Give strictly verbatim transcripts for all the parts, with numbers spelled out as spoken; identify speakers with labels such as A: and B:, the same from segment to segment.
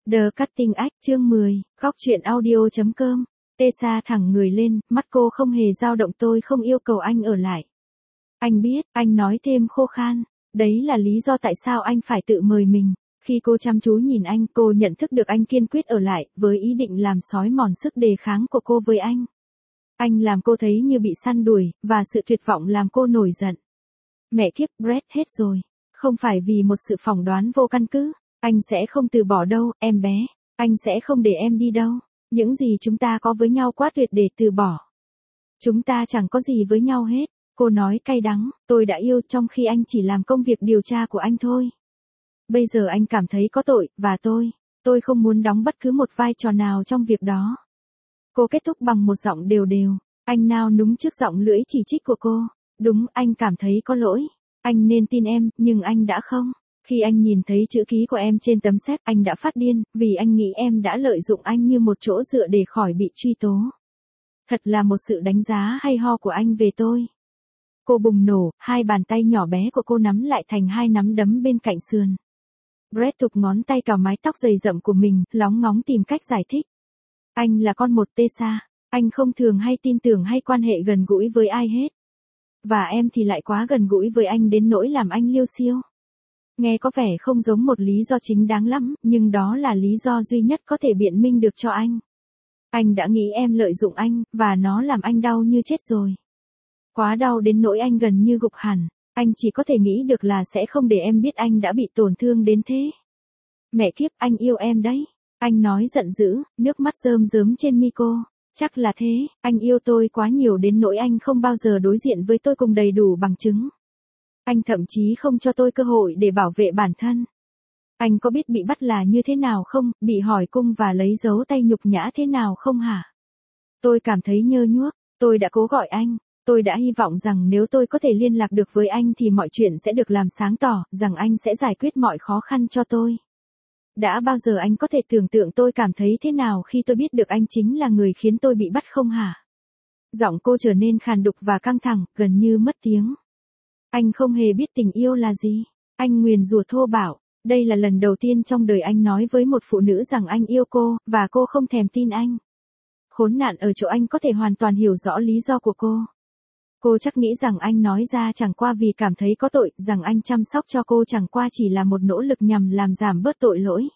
A: The Cutting Edge chương mười, góc truyện audio.com. Tessa thẳng người lên, mắt cô không hề dao động. Tôi không yêu cầu anh ở lại. Anh biết, anh nói thêm khô khan. Đấy là lý do tại sao anh phải tự mời mình. Khi cô chăm chú nhìn anh, cô nhận thức được anh kiên quyết ở lại, với ý định làm xói mòn sức đề kháng của cô với anh. Anh làm cô thấy như bị săn đuổi, và sự tuyệt vọng làm cô nổi giận. Mẹ kiếp, Brett hết rồi. Không phải vì một sự phỏng đoán vô căn cứ. Anh sẽ không từ bỏ đâu, em bé. Anh sẽ không để em đi đâu. Những gì chúng ta có với nhau quá tuyệt để từ bỏ. Chúng ta chẳng có gì với nhau hết. Cô nói cay đắng, tôi đã yêu trong khi anh chỉ làm công việc điều tra của anh thôi. Bây giờ anh cảm thấy có tội, và tôi, tôi không muốn đóng bất cứ một vai trò nào trong việc đó. Cô kết thúc bằng một giọng đều đều. Anh nao núng trước giọng lưỡi chỉ trích của cô. Đúng, anh cảm thấy có lỗi. Anh nên tin em, nhưng anh đã không. Khi anh nhìn thấy chữ ký của em trên tấm séc, anh đã phát điên, vì anh nghĩ em đã lợi dụng anh như một chỗ dựa để khỏi bị truy tố. Thật là một sự đánh giá hay ho của anh về tôi. Cô bùng nổ, hai bàn tay nhỏ bé của cô nắm lại thành hai nắm đấm bên cạnh sườn. Brett thụp ngón tay cào mái tóc dày rậm của mình, lóng ngóng tìm cách giải thích. Anh là con một Tessa. Anh không thường hay tin tưởng hay quan hệ gần gũi với ai hết. Và em thì lại quá gần gũi với anh đến nỗi làm anh liêu xiêu. Nghe có vẻ không giống một lý do chính đáng lắm, nhưng đó là lý do duy nhất có thể biện minh được cho anh. Anh đã nghĩ em lợi dụng anh, và nó làm anh đau như chết rồi. Quá đau đến nỗi anh gần như gục hẳn. Anh chỉ có thể nghĩ được là sẽ không để em biết anh đã bị tổn thương đến thế. Mẹ kiếp, anh yêu em đấy. Anh nói giận dữ, nước mắt rơm rớm trên mi cô. Chắc là thế, anh yêu tôi quá nhiều đến nỗi anh không bao giờ đối diện với tôi cùng đầy đủ bằng chứng. Anh thậm chí không cho tôi cơ hội để bảo vệ bản thân. Anh có biết bị bắt là như thế nào không, bị hỏi cung và lấy dấu tay nhục nhã thế nào không hả? Tôi cảm thấy nhơ nhuốc, tôi đã cố gọi anh, tôi đã hy vọng rằng nếu tôi có thể liên lạc được với anh thì mọi chuyện sẽ được làm sáng tỏ, rằng anh sẽ giải quyết mọi khó khăn cho tôi. Đã bao giờ anh có thể tưởng tượng tôi cảm thấy thế nào khi tôi biết được anh chính là người khiến tôi bị bắt không hả? Giọng cô trở nên khàn đục và căng thẳng, gần như mất tiếng. Anh không hề biết tình yêu là gì. Anh nguyền rủa thô bạo. Đây là lần đầu tiên trong đời anh nói với một phụ nữ rằng anh yêu cô, và cô không thèm tin anh. Khốn nạn ở chỗ anh có thể hoàn toàn hiểu rõ lý do của cô. Cô chắc nghĩ rằng anh nói ra chẳng qua vì cảm thấy có tội, rằng anh chăm sóc cho cô chẳng qua chỉ là một nỗ lực nhằm làm giảm bớt tội lỗi.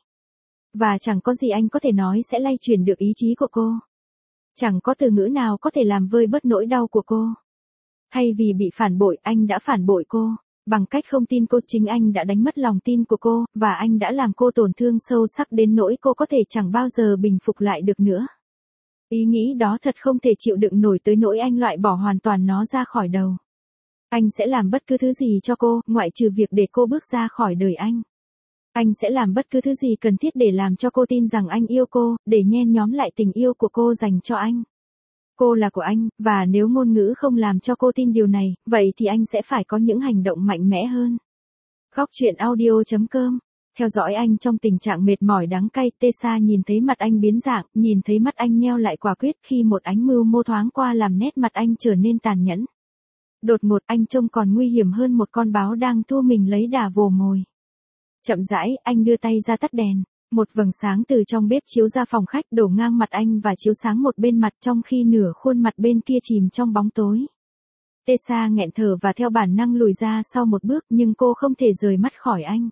A: Và chẳng có gì anh có thể nói sẽ lay chuyển được ý chí của cô. Chẳng có từ ngữ nào có thể làm vơi bớt nỗi đau của cô. Hay vì bị phản bội, anh đã phản bội cô. Bằng cách không tin cô, chính anh đã đánh mất lòng tin của cô, và anh đã làm cô tổn thương sâu sắc đến nỗi cô có thể chẳng bao giờ bình phục lại được nữa. Ý nghĩ đó thật không thể chịu đựng nổi tới nỗi anh loại bỏ hoàn toàn nó ra khỏi đầu. Anh sẽ làm bất cứ thứ gì cho cô, ngoại trừ việc để cô bước ra khỏi đời anh. Anh sẽ làm bất cứ thứ gì cần thiết để làm cho cô tin rằng anh yêu cô, để nhen nhóm lại tình yêu của cô dành cho anh. Cô là của anh, và nếu ngôn ngữ không làm cho cô tin điều này, vậy thì anh sẽ phải có những hành động mạnh mẽ hơn. Góc truyện audio.com. Theo dõi anh trong tình trạng mệt mỏi đắng cay, Tessa nhìn thấy mặt anh biến dạng, nhìn thấy mắt anh nheo lại quả quyết khi một ánh mưu mô thoáng qua làm nét mặt anh trở nên tàn nhẫn. Đột ngột anh trông còn nguy hiểm hơn một con báo đang thua mình lấy đà vồ mồi. Chậm rãi, anh đưa tay ra tắt đèn. Một vầng sáng từ trong bếp chiếu ra phòng khách, đổ ngang mặt anh và chiếu sáng một bên mặt, trong khi nửa khuôn mặt bên kia chìm trong bóng tối. Tessa nghẹn thở và theo bản năng lùi ra sau một bước, nhưng cô không thể rời mắt khỏi anh.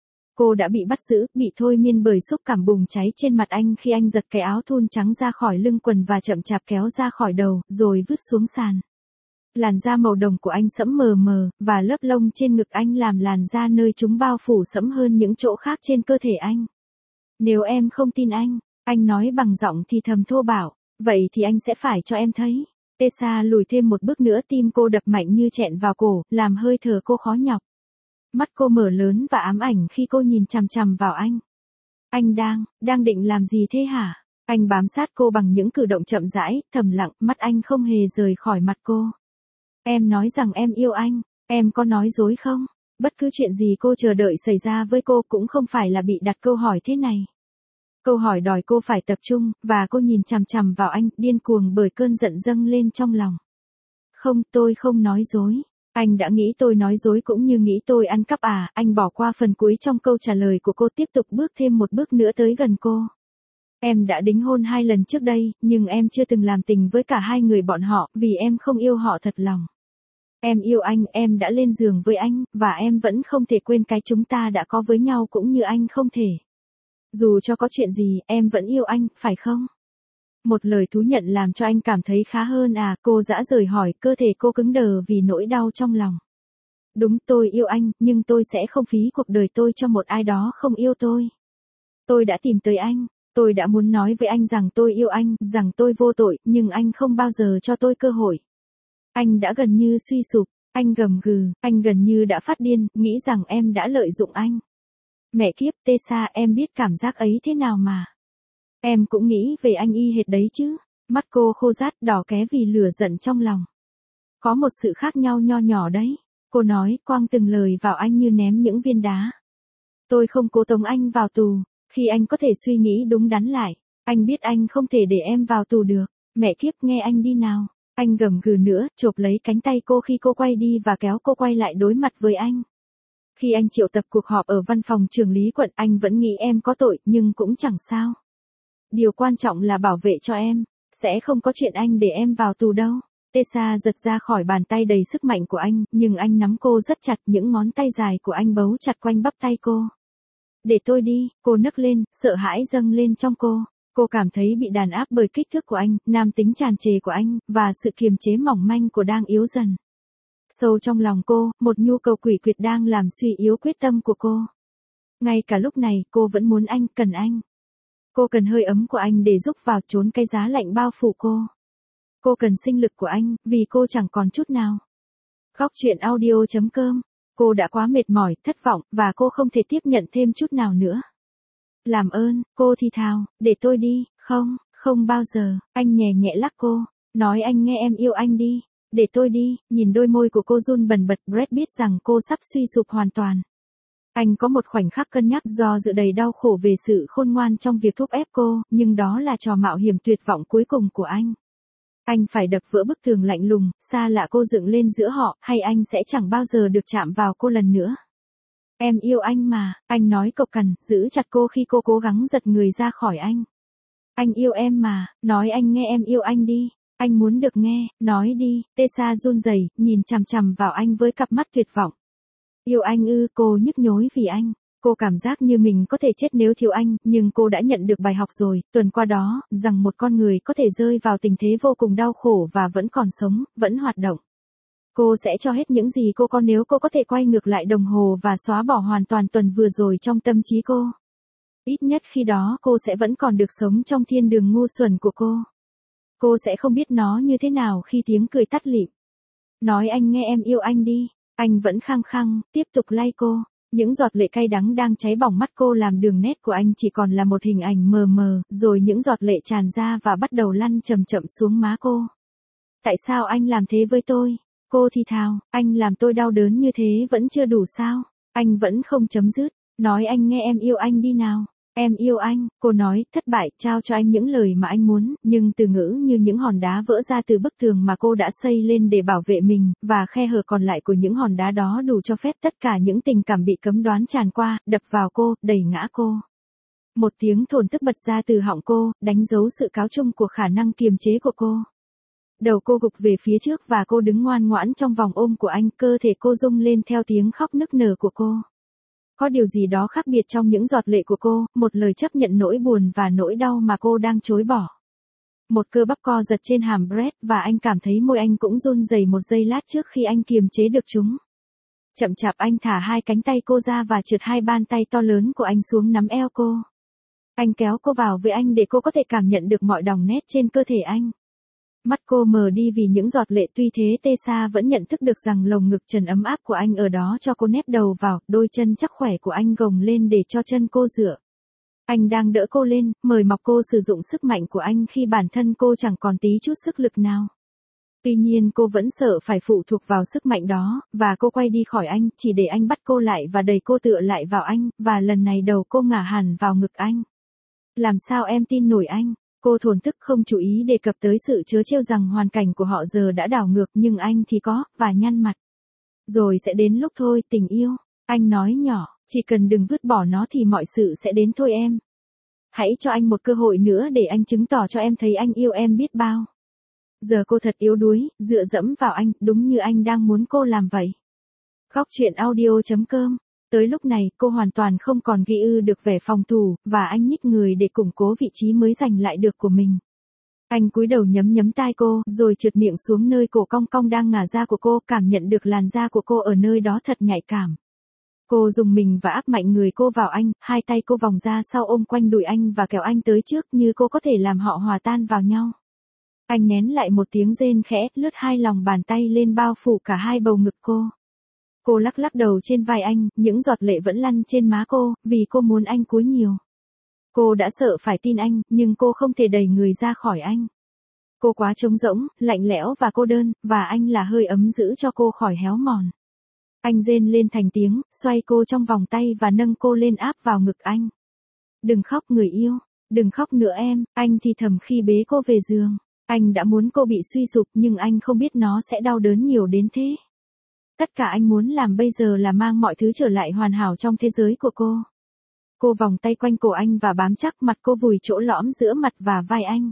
A: Cô đã bị bắt giữ, bị thôi miên bởi xúc cảm bùng cháy trên mặt anh khi anh giật cái áo thun trắng ra khỏi lưng quần và chậm chạp kéo ra khỏi đầu, rồi vứt xuống sàn. Làn da màu đồng của anh sẫm mờ mờ, và lớp lông trên ngực anh làm làn da nơi chúng bao phủ sẫm hơn những chỗ khác trên cơ thể anh. Nếu em không tin anh, anh nói bằng giọng thì thầm thô bạo, vậy thì anh sẽ phải cho em thấy. Tessa lùi thêm một bước nữa, tim cô đập mạnh như chẹn vào cổ, làm hơi thở cô khó nhọc. Mắt cô mở lớn và ám ảnh khi cô nhìn chằm chằm vào anh. Anh đang, đang định làm gì thế hả? Anh bám sát cô bằng những cử động chậm rãi, thầm lặng, mắt anh không hề rời khỏi mặt cô. Em nói rằng em yêu anh, em có nói dối không? Bất cứ chuyện gì cô chờ đợi xảy ra với cô cũng không phải là bị đặt câu hỏi thế này. Câu hỏi đòi cô phải tập trung, và cô nhìn chằm chằm vào anh, điên cuồng bởi cơn giận dâng lên trong lòng. Không, tôi không nói dối. Anh đã nghĩ tôi nói dối cũng như nghĩ tôi ăn cắp à, anh bỏ qua phần cuối trong câu trả lời của cô, tiếp tục bước thêm một bước nữa tới gần cô. Em đã đính hôn hai lần trước đây, nhưng em chưa từng làm tình với cả hai người bọn họ, vì em không yêu họ thật lòng. Em yêu anh, em đã lên giường với anh, và em vẫn không thể quên cái chúng ta đã có với nhau cũng như anh không thể. Dù cho có chuyện gì, em vẫn yêu anh, phải không? Một lời thú nhận làm cho anh cảm thấy khá hơn à, cô dã rời hỏi, cơ thể cô cứng đờ vì nỗi đau trong lòng. Đúng, tôi yêu anh, nhưng tôi sẽ không phí cuộc đời tôi cho một ai đó không yêu tôi. Tôi đã tìm tới anh, tôi đã muốn nói với anh rằng tôi yêu anh, rằng tôi vô tội, nhưng anh không bao giờ cho tôi cơ hội. Anh đã gần như suy sụp, anh gầm gừ, anh gần như đã phát điên, nghĩ rằng em đã lợi dụng anh. Mẹ kiếp, Tessa, em biết cảm giác ấy thế nào mà. Em cũng nghĩ về anh y hệt đấy chứ. Mắt cô khô rát đỏ ké vì lửa giận trong lòng. Có một sự khác nhau nho nhỏ đấy. Cô nói, quăng từng lời vào anh như ném những viên đá. Tôi không cố tống anh vào tù, khi anh có thể suy nghĩ đúng đắn lại. Anh biết anh không thể để em vào tù được. Mẹ kiếp, nghe anh đi nào. Anh gầm gừ nữa, chộp lấy cánh tay cô khi cô quay đi và kéo cô quay lại đối mặt với anh. Khi anh triệu tập cuộc họp ở văn phòng trưởng lý quận, anh vẫn nghĩ em có tội, nhưng cũng chẳng sao. Điều quan trọng là bảo vệ cho em, sẽ không có chuyện anh để em vào tù đâu. Tessa giật ra khỏi bàn tay đầy sức mạnh của anh, nhưng anh nắm cô rất chặt, những ngón tay dài của anh bấu chặt quanh bắp tay cô. Để tôi đi, cô nấc lên, sợ hãi dâng lên trong cô. Cô cảm thấy bị đàn áp bởi kích thước của anh, nam tính tràn trề của anh, và sự kiềm chế mỏng manh của đang yếu dần. Sâu trong lòng cô, một nhu cầu quỷ quyệt đang làm suy yếu quyết tâm của cô. Ngay cả lúc này, cô vẫn muốn anh, cần anh. Cô cần hơi ấm của anh để giúp vào trốn cái giá lạnh bao phủ cô. Cô cần sinh lực của anh, vì cô chẳng còn chút nào. Góc truyện audio chấm com. Cô đã quá mệt mỏi, thất vọng, và cô không thể tiếp nhận thêm chút nào nữa. Làm ơn, cô thì thào, để tôi đi, không, không bao giờ, anh nhẹ nhẹ lắc cô, nói anh nghe em yêu anh đi, để tôi đi, nhìn đôi môi của cô run bần bật, Brad biết rằng cô sắp suy sụp hoàn toàn. Anh có một khoảnh khắc cân nhắc do dự đầy đau khổ về sự khôn ngoan trong việc thúc ép cô, nhưng đó là trò mạo hiểm tuyệt vọng cuối cùng của anh. Anh phải đập vỡ bức tường lạnh lùng, xa lạ cô dựng lên giữa họ, hay anh sẽ chẳng bao giờ được chạm vào cô lần nữa. Em yêu anh mà, anh nói cộc cằn, giữ chặt cô khi cô cố gắng giật người ra khỏi anh. Anh yêu em mà, nói anh nghe em yêu anh đi, anh muốn được nghe, nói đi, Tessa run rẩy, nhìn chằm chằm vào anh với cặp mắt tuyệt vọng. Yêu anh ư, cô nhức nhối vì anh. Cô cảm giác như mình có thể chết nếu thiếu anh, nhưng cô đã nhận được bài học rồi, tuần qua đó, rằng một con người có thể rơi vào tình thế vô cùng đau khổ và vẫn còn sống, vẫn hoạt động. Cô sẽ cho hết những gì cô có nếu cô có thể quay ngược lại đồng hồ và xóa bỏ hoàn toàn tuần vừa rồi trong tâm trí cô. Ít nhất khi đó cô sẽ vẫn còn được sống trong thiên đường ngu xuẩn của cô. Cô sẽ không biết nó như thế nào khi tiếng cười tắt lịm. Nói anh nghe em yêu anh đi. Anh vẫn khăng khăng, tiếp tục lay cô. Những giọt lệ cay đắng đang cháy bỏng mắt cô làm đường nét của anh chỉ còn là một hình ảnh mờ mờ, rồi những giọt lệ tràn ra và bắt đầu lăn chậm chậm xuống má cô. Tại sao anh làm thế với tôi? Cô thì thào, anh làm tôi đau đớn như thế vẫn chưa đủ sao? Anh vẫn không chấm dứt, nói anh nghe em yêu anh đi nào. Em yêu anh, cô nói, thất bại, trao cho anh những lời mà anh muốn, nhưng từ ngữ như những hòn đá vỡ ra từ bức tường mà cô đã xây lên để bảo vệ mình, và khe hở còn lại của những hòn đá đó đủ cho phép tất cả những tình cảm bị cấm đoán tràn qua, đập vào cô, đẩy ngã cô. Một tiếng thổn thức bật ra từ họng cô, đánh dấu sự cáo chung của khả năng kiềm chế của cô. Đầu cô gục về phía trước và cô đứng ngoan ngoãn trong vòng ôm của anh, cơ thể cô rung lên theo tiếng khóc nức nở của cô. Có điều gì đó khác biệt trong những giọt lệ của cô, một lời chấp nhận nỗi buồn và nỗi đau mà cô đang chối bỏ. Một cơ bắp co giật trên hàm Brad và anh cảm thấy môi anh cũng run rẩy một giây lát trước khi anh kiềm chế được chúng. Chậm chạp anh thả hai cánh tay cô ra và trượt hai bàn tay to lớn của anh xuống nắm eo cô. Anh kéo cô vào với anh để cô có thể cảm nhận được mọi đòng nét trên cơ thể anh. Mắt cô mờ đi vì những giọt lệ, tuy thế Tessa vẫn nhận thức được rằng lồng ngực trần ấm áp của anh ở đó cho cô nép đầu vào, đôi chân chắc khỏe của anh gồng lên để cho chân cô dựa. Anh đang đỡ cô lên, mời mọc cô sử dụng sức mạnh của anh khi bản thân cô chẳng còn tí chút sức lực nào. Tuy nhiên cô vẫn sợ phải phụ thuộc vào sức mạnh đó, và cô quay đi khỏi anh, chỉ để anh bắt cô lại và đẩy cô tựa lại vào anh, và lần này đầu cô ngả hẳn vào ngực anh. Làm sao em tin nổi anh? Cô thổn thức không chú ý đề cập tới sự trớ trêu rằng hoàn cảnh của họ giờ đã đảo ngược nhưng anh thì có, và nhăn mặt. Rồi sẽ đến lúc thôi, tình yêu. Anh nói nhỏ, chỉ cần đừng vứt bỏ nó thì mọi sự sẽ đến thôi em. Hãy cho anh một cơ hội nữa để anh chứng tỏ cho em thấy anh yêu em biết bao. Giờ cô thật yếu đuối, dựa dẫm vào anh, đúng như anh đang muốn cô làm vậy. Góc truyện audio.com. Tới lúc này, cô hoàn toàn không còn ghi ư được vẻ phòng thủ, và anh nhích người để củng cố vị trí mới giành lại được của mình. Anh cúi đầu nhấm nhấm tai cô, rồi trượt miệng xuống nơi cổ cong cong đang ngả ra của cô, cảm nhận được làn da của cô ở nơi đó thật nhạy cảm. Cô dùng mình và áp mạnh người cô vào anh, hai tay cô vòng ra sau ôm quanh đùi anh và kéo anh tới trước như cô có thể làm họ hòa tan vào nhau. Anh nén lại một tiếng rên khẽ, lướt hai lòng bàn tay lên bao phủ cả hai bầu ngực cô. Cô lắc lắc đầu trên vai anh, những giọt lệ vẫn lăn trên má cô, vì cô muốn anh cúi nhiều. Cô đã sợ phải tin anh, nhưng cô không thể đẩy người ra khỏi anh. Cô quá trống rỗng, lạnh lẽo và cô đơn, và anh là hơi ấm giữ cho cô khỏi héo mòn. Anh rên lên thành tiếng, xoay cô trong vòng tay và nâng cô lên áp vào ngực anh. Đừng khóc người yêu, đừng khóc nữa em, anh thì thầm khi bế cô về giường. Anh đã muốn cô bị suy sụp nhưng anh không biết nó sẽ đau đớn nhiều đến thế. Tất cả anh muốn làm bây giờ là mang mọi thứ trở lại hoàn hảo trong thế giới của cô. Cô vòng tay quanh cổ anh và bám chắc mặt cô vùi chỗ lõm giữa mặt và vai anh.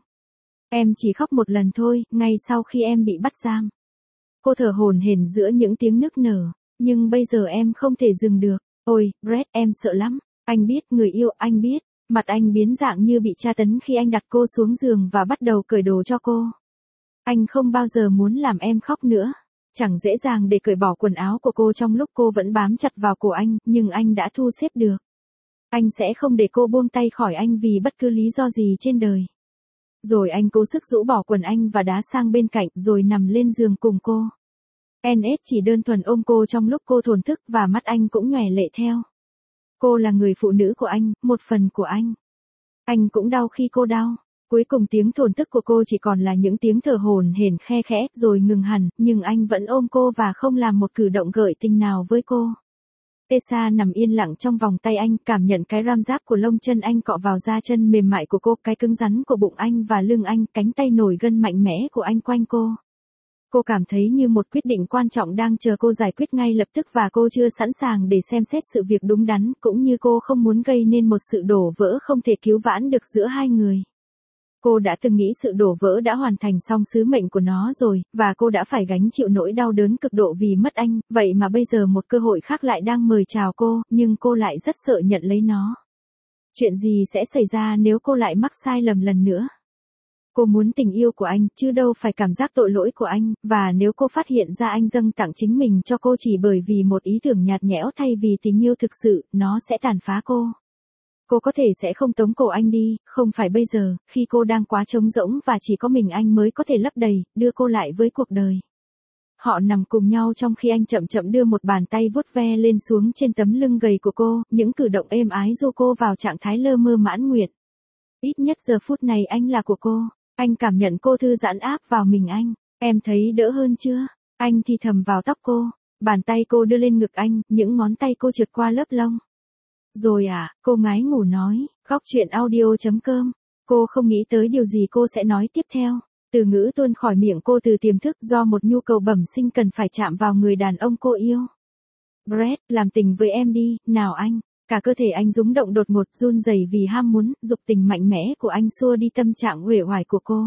A: Em chỉ khóc một lần thôi, ngay sau khi em bị bắt giam. Cô thở hổn hển giữa những tiếng nức nở. Nhưng bây giờ em không thể dừng được. Ôi, Brett, em sợ lắm. Anh biết, người yêu, anh biết. Mặt anh biến dạng như bị tra tấn khi anh đặt cô xuống giường và bắt đầu cởi đồ cho cô. Anh không bao giờ muốn làm em khóc nữa. Chẳng dễ dàng để cởi bỏ quần áo của cô trong lúc cô vẫn bám chặt vào cổ anh, nhưng anh đã thu xếp được. Anh sẽ không để cô buông tay khỏi anh vì bất cứ lý do gì trên đời. Rồi anh cố sức rũ bỏ quần anh và đá sang bên cạnh rồi nằm lên giường cùng cô. en ét chỉ đơn thuần ôm cô trong lúc cô thổn thức và mắt anh cũng nhòe lệ theo. Cô là người phụ nữ của anh, một phần của anh. Anh cũng đau khi cô đau. Cuối cùng tiếng thổn thức của cô chỉ còn là những tiếng thở hổn hển khe khẽ rồi ngừng hẳn, nhưng anh vẫn ôm cô và không làm một cử động gợi tình nào với cô. Tessa nằm yên lặng trong vòng tay anh, cảm nhận cái ram giáp của lông chân anh cọ vào da chân mềm mại của cô, cái cứng rắn của bụng anh và lưng anh, cánh tay nổi gân mạnh mẽ của anh quanh cô. Cô cảm thấy như một quyết định quan trọng đang chờ cô giải quyết ngay lập tức và cô chưa sẵn sàng để xem xét sự việc đúng đắn, cũng như cô không muốn gây nên một sự đổ vỡ không thể cứu vãn được giữa hai người. Cô đã từng nghĩ sự đổ vỡ đã hoàn thành xong sứ mệnh của nó rồi, và cô đã phải gánh chịu nỗi đau đớn cực độ vì mất anh, vậy mà bây giờ một cơ hội khác lại đang mời chào cô, nhưng cô lại rất sợ nhận lấy nó. Chuyện gì sẽ xảy ra nếu cô lại mắc sai lầm lần nữa? Cô muốn tình yêu của anh, chứ đâu phải cảm giác tội lỗi của anh, và nếu cô phát hiện ra anh dâng tặng chính mình cho cô chỉ bởi vì một ý tưởng nhạt nhẽo thay vì tình yêu thực sự, nó sẽ tàn phá cô. Cô có thể sẽ không tống cổ anh đi, không phải bây giờ, khi cô đang quá trống rỗng và chỉ có mình anh mới có thể lấp đầy, đưa cô lại với cuộc đời. Họ nằm cùng nhau trong khi anh chậm chậm đưa một bàn tay vuốt ve lên xuống trên tấm lưng gầy của cô, những cử động êm ái dỗ cô vào trạng thái lơ mơ mãn nguyện. Ít nhất giờ phút này anh là của cô. Anh cảm nhận cô thư giãn áp vào mình anh. Em thấy đỡ hơn chưa? Anh thì thầm vào tóc cô. Bàn tay cô đưa lên ngực anh, những ngón tay cô trượt qua lớp lông. Rồi à, cô ngái ngủ nói. Góc truyện audio.com. Cô không nghĩ tới điều gì cô sẽ nói tiếp theo. Từ ngữ tuôn khỏi miệng cô từ tiềm thức do một nhu cầu bẩm sinh cần phải chạm vào người đàn ông cô yêu. Brett, làm tình với em đi, nào anh. Cả cơ thể anh rúng động đột ngột, run rẩy vì ham muốn, dục tình mạnh mẽ của anh xua đi tâm trạng uể oải của cô.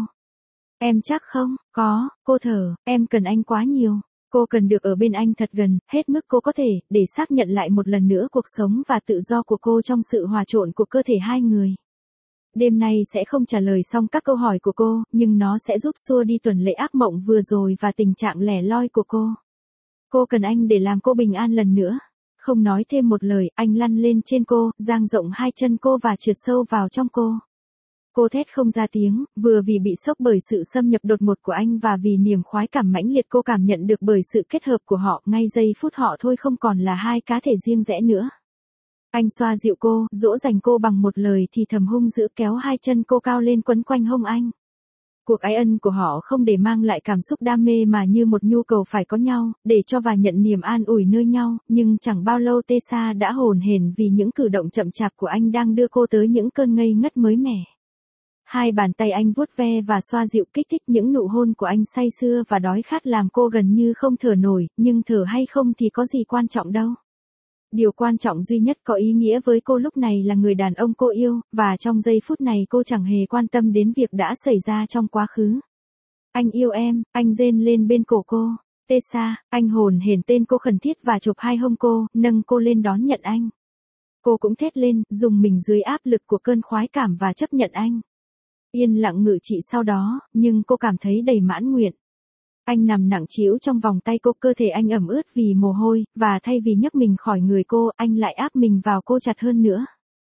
A: Em chắc không? Có, cô thở, em cần anh quá nhiều. Cô cần được ở bên anh thật gần, hết mức cô có thể, để xác nhận lại một lần nữa cuộc sống và tự do của cô trong sự hòa trộn của cơ thể hai người. Đêm nay sẽ không trả lời xong các câu hỏi của cô, nhưng nó sẽ giúp xua đi tuần lễ ác mộng vừa rồi và tình trạng lẻ loi của cô. Cô cần anh để làm cô bình an lần nữa. Không nói thêm một lời, anh lăn lên trên cô, dang rộng hai chân cô và trượt sâu vào trong cô. Cô thét không ra tiếng, vừa vì bị sốc bởi sự xâm nhập đột ngột của anh và vì niềm khoái cảm mãnh liệt cô cảm nhận được bởi sự kết hợp của họ, ngay giây phút họ thôi không còn là hai cá thể riêng rẽ nữa. Anh xoa dịu cô, dỗ dành cô bằng một lời thì thầm hung dữ kéo hai chân cô cao lên quấn quanh hông anh. Cuộc ái ân của họ không để mang lại cảm xúc đam mê mà như một nhu cầu phải có nhau, để cho và nhận niềm an ủi nơi nhau, nhưng chẳng bao lâu Tessa đã hồn hển vì những cử động chậm chạp của anh đang đưa cô tới những cơn ngây ngất mới mẻ. Hai bàn tay anh vuốt ve và xoa dịu kích thích, những nụ hôn của anh say sưa và đói khát làm cô gần như không thở nổi, nhưng thở hay không thì có gì quan trọng đâu. Điều quan trọng duy nhất có ý nghĩa với cô lúc này là người đàn ông cô yêu, và trong giây phút này cô chẳng hề quan tâm đến việc đã xảy ra trong quá khứ. Anh yêu em, anh rên lên bên cổ cô. Tessa, anh hồn hển tên cô khẩn thiết và chộp hai hông cô, nâng cô lên đón nhận anh. Cô cũng thét lên, dùng mình dưới áp lực của cơn khoái cảm và chấp nhận anh. Yên lặng ngự trị sau đó, nhưng cô cảm thấy đầy mãn nguyện. Anh nằm nặng trĩu trong vòng tay cô, cơ thể anh ẩm ướt vì mồ hôi, và thay vì nhấc mình khỏi người cô, anh lại áp mình vào cô chặt hơn nữa.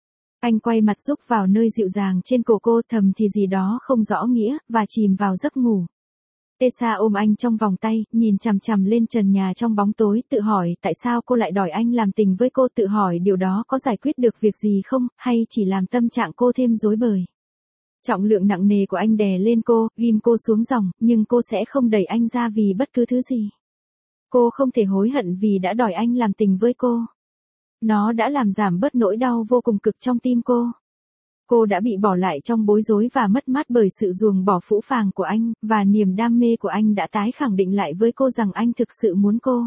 A: Anh quay mặt rúc vào nơi dịu dàng trên cổ cô, thầm thì gì đó không rõ nghĩa, và chìm vào giấc ngủ. Tessa ôm anh trong vòng tay, nhìn chằm chằm lên trần nhà trong bóng tối, tự hỏi tại sao cô lại đòi anh làm tình với cô, tự hỏi điều đó có giải quyết được việc gì không, hay chỉ làm tâm trạng cô thêm rối bời. Trọng lượng nặng nề của anh đè lên cô, ghim cô xuống dòng, nhưng cô sẽ không đẩy anh ra vì bất cứ thứ gì. Cô không thể hối hận vì đã đòi anh làm tình với cô. Nó đã làm giảm bớt nỗi đau vô cùng cực trong tim cô. Cô đã bị bỏ lại trong bối rối và mất mát bởi sự ruồng bỏ phũ phàng của anh, và niềm đam mê của anh đã tái khẳng định lại với cô rằng anh thực sự muốn cô.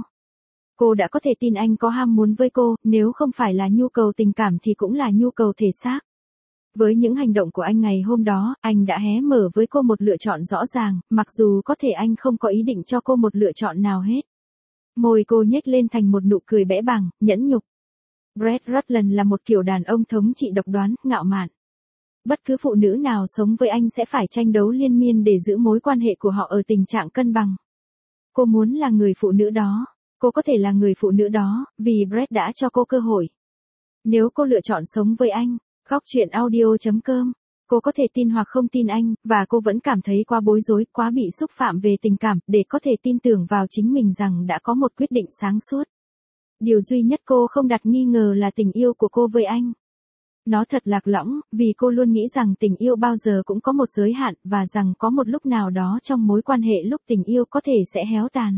A: Cô đã có thể tin anh có ham muốn với cô, nếu không phải là nhu cầu tình cảm thì cũng là nhu cầu thể xác. Với những hành động của anh ngày hôm đó, anh đã hé mở với cô một lựa chọn rõ ràng, mặc dù có thể anh không có ý định cho cô một lựa chọn nào hết. Môi cô nhếch lên thành một nụ cười bẽ bàng, nhẫn nhục. Brett Rutland là một kiểu đàn ông thống trị độc đoán, ngạo mạn. Bất cứ phụ nữ nào sống với anh sẽ phải tranh đấu liên miên để giữ mối quan hệ của họ ở tình trạng cân bằng. Cô muốn là người phụ nữ đó. Cô có thể là người phụ nữ đó, vì Brett đã cho cô cơ hội. Nếu cô lựa chọn sống với anh, góc chuyện audio chấm com, cô có thể tin hoặc không tin anh, và cô vẫn cảm thấy quá bối rối, quá bị xúc phạm về tình cảm, để có thể tin tưởng vào chính mình rằng đã có một quyết định sáng suốt. Điều duy nhất cô không đặt nghi ngờ là tình yêu của cô với anh. Nó thật lạc lõng, vì cô luôn nghĩ rằng tình yêu bao giờ cũng có một giới hạn, và rằng có một lúc nào đó trong mối quan hệ lúc tình yêu có thể sẽ héo tàn.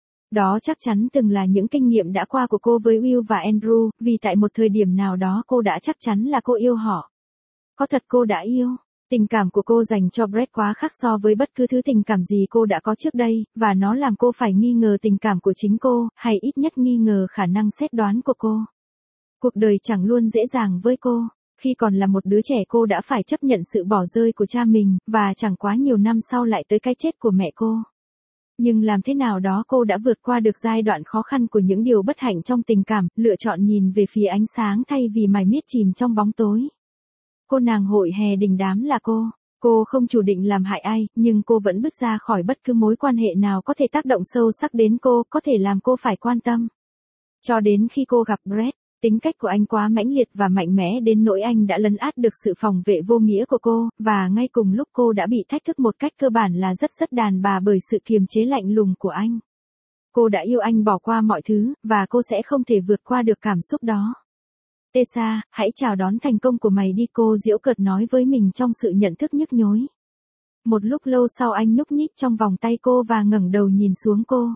A: Đó chắc chắn từng là những kinh nghiệm đã qua của cô với Will và Andrew, vì tại một thời điểm nào đó cô đã chắc chắn là cô yêu họ. Có thật cô đã yêu. Tình cảm của cô dành cho Brett quá khác so với bất cứ thứ tình cảm gì cô đã có trước đây, và nó làm cô phải nghi ngờ tình cảm của chính cô, hay ít nhất nghi ngờ khả năng xét đoán của cô. Cuộc đời chẳng luôn dễ dàng với cô. Khi còn là một đứa trẻ cô đã phải chấp nhận sự bỏ rơi của cha mình, và chẳng quá nhiều năm sau lại tới cái chết của mẹ cô. Nhưng làm thế nào đó cô đã vượt qua được giai đoạn khó khăn của những điều bất hạnh trong tình cảm, lựa chọn nhìn về phía ánh sáng thay vì mải miết chìm trong bóng tối. Cô nàng hội hè đình đám là cô. Cô không chủ định làm hại ai, nhưng cô vẫn bước ra khỏi bất cứ mối quan hệ nào có thể tác động sâu sắc đến cô, có thể làm cô phải quan tâm. Cho đến khi cô gặp Brett, tính cách của anh quá mãnh liệt và mạnh mẽ đến nỗi anh đã lấn át được sự phòng vệ vô nghĩa của cô, và ngay cùng lúc cô đã bị thách thức một cách cơ bản là rất rất đàn bà bởi sự kiềm chế lạnh lùng của anh. Cô đã yêu anh bỏ qua mọi thứ, và cô sẽ không thể vượt qua được cảm xúc đó. Tessa, hãy chào đón thành công của mày đi, cô giễu cợt nói với mình trong sự nhận thức nhức nhối. Một lúc lâu sau anh nhúc nhích trong vòng tay cô và ngẩng đầu nhìn xuống cô.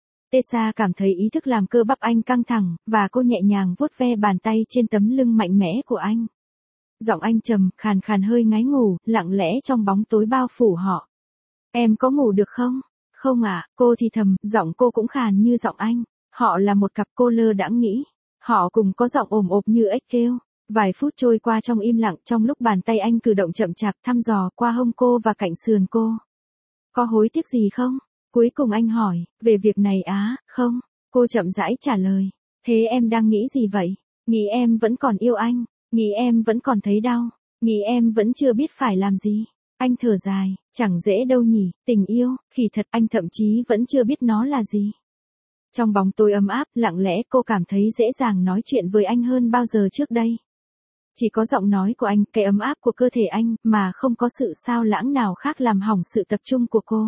A: Tessa cảm thấy ý thức làm cơ bắp anh căng thẳng, và cô nhẹ nhàng vuốt ve bàn tay trên tấm lưng mạnh mẽ của anh. Giọng anh trầm, khàn khàn hơi ngái ngủ, lặng lẽ trong bóng tối bao phủ họ. Em có ngủ được không? Không ạ, à, cô thì thầm, giọng cô cũng khàn như giọng anh. Họ là một cặp, cô lơ đãng nghĩ. Họ cùng có giọng ồm ộp như ếch kêu. Vài phút trôi qua trong im lặng, trong lúc bàn tay anh cử động chậm chạp thăm dò qua hông cô và cạnh sườn cô. Có hối tiếc gì không? Cuối cùng anh hỏi, về việc này á, không? Cô chậm rãi trả lời. Thế em đang nghĩ gì vậy? Nghĩ em vẫn còn yêu anh, nghĩ em vẫn còn thấy đau, nghĩ em vẫn chưa biết phải làm gì. Anh thở dài, chẳng dễ đâu nhỉ, tình yêu, khi thật anh thậm chí vẫn chưa biết nó là gì. Trong bóng tối ấm áp, lặng lẽ cô cảm thấy dễ dàng nói chuyện với anh hơn bao giờ trước đây. Chỉ có giọng nói của anh, cái ấm áp của cơ thể anh, mà không có sự sao lãng nào khác làm hỏng sự tập trung của cô.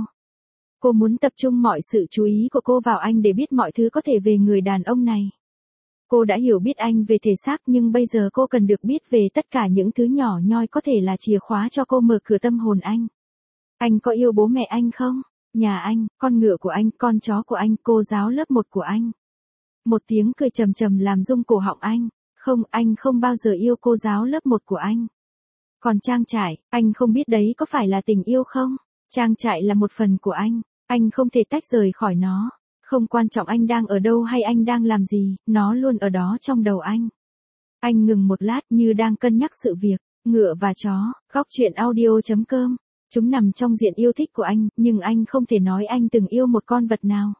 A: Cô muốn tập trung mọi sự chú ý của cô vào anh để biết mọi thứ có thể về người đàn ông này. Cô đã hiểu biết anh về thể xác, nhưng bây giờ cô cần được biết về tất cả những thứ nhỏ nhoi có thể là chìa khóa cho cô mở cửa tâm hồn anh. Anh có yêu bố mẹ anh không? Nhà anh, con ngựa của anh, con chó của anh, cô giáo lớp một của anh. Một tiếng cười trầm trầm làm rung cổ họng anh. Không, anh không bao giờ yêu cô giáo lớp một của anh. Còn trang trại, anh không biết đấy có phải là tình yêu không? Trang trại là một phần của anh, anh không thể tách rời khỏi nó. Không quan trọng anh đang ở đâu hay anh đang làm gì, nó luôn ở đó trong đầu anh. Anh ngừng một lát như đang cân nhắc sự việc. Ngựa và chó, góc truyện audio.com. Chúng nằm trong diện yêu thích của anh, nhưng anh không thể nói anh từng yêu một con vật nào.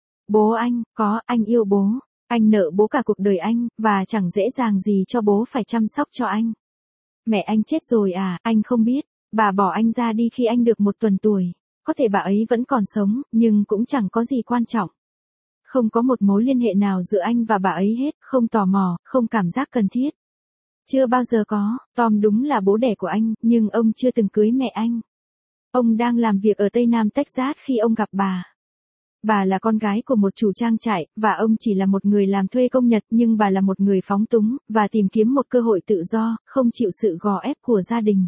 A: Bố anh, có, anh yêu bố. Anh nợ bố cả cuộc đời anh, và chẳng dễ dàng gì cho bố phải chăm sóc cho anh. Mẹ anh chết rồi à, anh không biết. Bà bỏ anh ra đi khi anh được một tuần tuổi. Có thể bà ấy vẫn còn sống, nhưng cũng chẳng có gì quan trọng. Không có một mối liên hệ nào giữa anh và bà ấy hết, không tò mò, không cảm giác cần thiết. Chưa bao giờ có, Tom đúng là bố đẻ của anh, nhưng ông chưa từng cưới mẹ anh. Ông đang làm việc ở Tây Nam Texas khi ông gặp bà. Bà là con gái của một chủ trang trại, và ông chỉ là một người làm thuê công nhật, nhưng bà là một người phóng túng, và tìm kiếm một cơ hội tự do, không chịu sự gò ép của gia đình.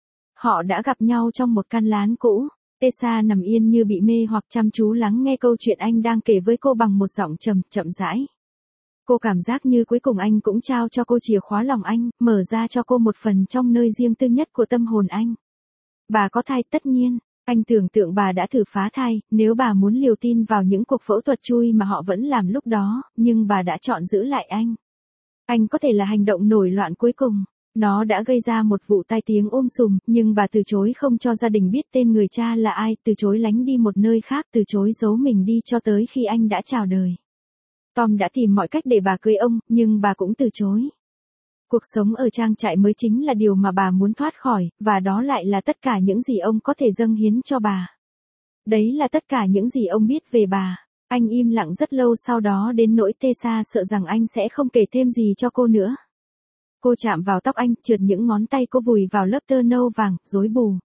A: Họ đã gặp nhau trong một căn lán cũ. Tessa nằm yên như bị mê hoặc chăm chú lắng nghe câu chuyện anh đang kể với cô bằng một giọng trầm, chậm rãi. Cô cảm giác như cuối cùng anh cũng trao cho cô chìa khóa lòng anh, mở ra cho cô một phần trong nơi riêng tư nhất của tâm hồn anh. Bà có thai tất nhiên, anh tưởng tượng bà đã thử phá thai, nếu bà muốn liều tin vào những cuộc phẫu thuật chui mà họ vẫn làm lúc đó, nhưng bà đã chọn giữ lại anh. Anh có thể là hành động nổi loạn cuối cùng. Nó đã gây ra một vụ tai tiếng ôm sùm, nhưng bà từ chối không cho gia đình biết tên người cha là ai, từ chối lánh đi một nơi khác, từ chối giấu mình đi cho tới khi anh đã chào đời. Tom đã tìm mọi cách để bà cưới ông, nhưng bà cũng từ chối. Cuộc sống ở trang trại mới chính là điều mà bà muốn thoát khỏi, và đó lại là tất cả những gì ông có thể dâng hiến cho bà. Đấy là tất cả những gì ông biết về bà. Anh im lặng rất lâu sau đó đến nỗi Tessa sợ rằng anh sẽ không kể thêm gì cho cô nữa. Cô chạm vào tóc anh, trượt những ngón tay cô vùi vào lớp tơ nâu vàng, rối bù.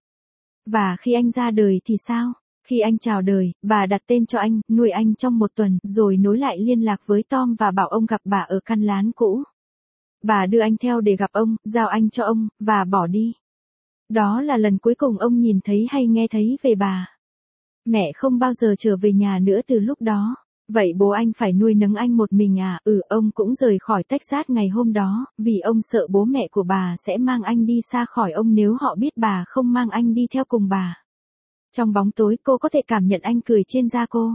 A: Và khi anh ra đời thì sao? Khi anh chào đời, bà đặt tên cho anh, nuôi anh trong một tuần, rồi nối lại liên lạc với Tom và bảo ông gặp bà ở căn lán cũ. Bà đưa anh theo để gặp ông, giao anh cho ông, và bỏ đi. Đó là lần cuối cùng ông nhìn thấy hay nghe thấy về bà. Mẹ không bao giờ trở về nhà nữa từ lúc đó. Vậy bố anh phải nuôi nấng anh một mình à? Ừ, ông cũng rời khỏi Texas ngày hôm đó, vì ông sợ bố mẹ của bà sẽ mang anh đi xa khỏi ông nếu họ biết bà không mang anh đi theo cùng bà. Trong bóng tối cô có thể cảm nhận anh cười trên da cô.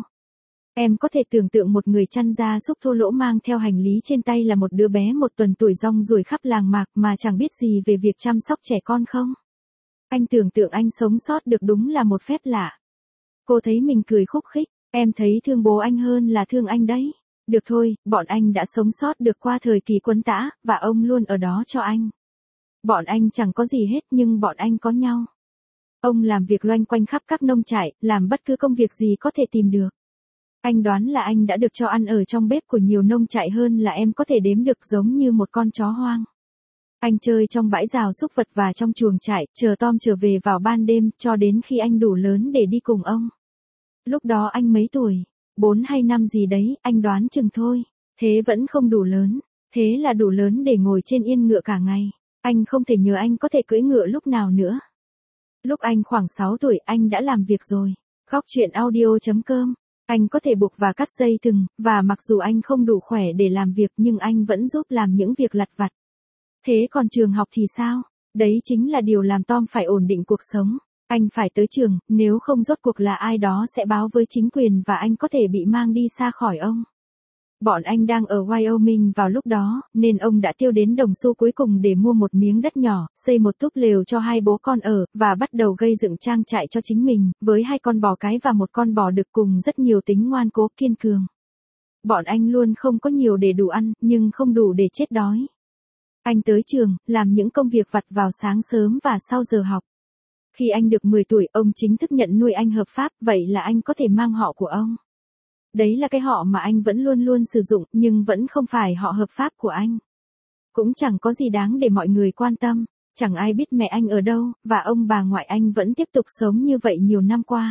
A: Em có thể tưởng tượng một người chăn gia súc thô lỗ mang theo hành lý trên tay là một đứa bé một tuần tuổi rong ruổi khắp làng mạc mà chẳng biết gì về việc chăm sóc trẻ con không? Anh tưởng tượng anh sống sót được đúng là một phép lạ. Cô thấy mình cười khúc khích. Em thấy thương bố anh hơn là thương anh đấy. Được thôi, bọn anh đã sống sót được qua thời kỳ quấn tã, và ông luôn ở đó cho anh. Bọn anh chẳng có gì hết nhưng bọn anh có nhau. Ông làm việc loanh quanh khắp các nông trại, làm bất cứ công việc gì có thể tìm được. Anh đoán là anh đã được cho ăn ở trong bếp của nhiều nông trại hơn là em có thể đếm được, giống như một con chó hoang. Anh chơi trong bãi rào súc vật và trong chuồng trại, chờ Tom trở về vào ban đêm, cho đến khi anh đủ lớn để đi cùng ông. Lúc đó anh mấy tuổi? Bốn hay năm gì đấy, anh đoán chừng thôi. Thế vẫn không đủ lớn. Thế là đủ lớn để ngồi trên yên ngựa cả ngày. Anh không thể nhớ anh có thể cưỡi ngựa lúc nào nữa. Lúc anh khoảng sáu tuổi anh đã làm việc rồi. Góc truyện audio.com. Anh có thể buộc và cắt dây thừng, và mặc dù anh không đủ khỏe để làm việc nhưng anh vẫn giúp làm những việc lặt vặt. Thế còn trường học thì sao? Đấy chính là điều làm Tom phải ổn định cuộc sống. Anh phải tới trường, nếu không rốt cuộc là ai đó sẽ báo với chính quyền và anh có thể bị mang đi xa khỏi ông. Bọn anh đang ở Wyoming vào lúc đó, nên ông đã tiêu đến đồng xu cuối cùng để mua một miếng đất nhỏ, xây một túp lều cho hai bố con ở, và bắt đầu gây dựng trang trại cho chính mình, với hai con bò cái và một con bò đực cùng rất nhiều tính ngoan cố kiên cường. Bọn anh luôn không có nhiều để đủ ăn, nhưng không đủ để chết đói. Anh tới trường, làm những công việc vặt vào sáng sớm và sau giờ học. Khi anh được mười tuổi, ông chính thức nhận nuôi anh hợp pháp, vậy là anh có thể mang họ của ông. Đấy là cái họ mà anh vẫn luôn luôn sử dụng, nhưng vẫn không phải họ hợp pháp của anh. Cũng chẳng có gì đáng để mọi người quan tâm, chẳng ai biết mẹ anh ở đâu, và ông bà ngoại anh vẫn tiếp tục sống như vậy nhiều năm qua.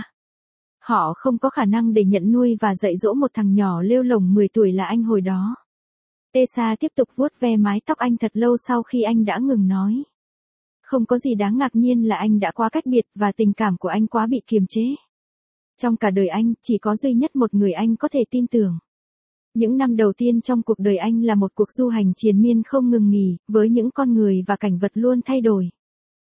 A: Họ không có khả năng để nhận nuôi và dạy dỗ một thằng nhỏ lêu lổng mười tuổi là anh hồi đó. Tessa tiếp tục vuốt ve mái tóc anh thật lâu sau khi anh đã ngừng nói. Không có gì đáng ngạc nhiên là anh đã quá cách biệt và tình cảm của anh quá bị kiềm chế. Trong cả đời anh, chỉ có duy nhất một người anh có thể tin tưởng. Những năm đầu tiên trong cuộc đời anh là một cuộc du hành triền miên không ngừng nghỉ, với những con người và cảnh vật luôn thay đổi.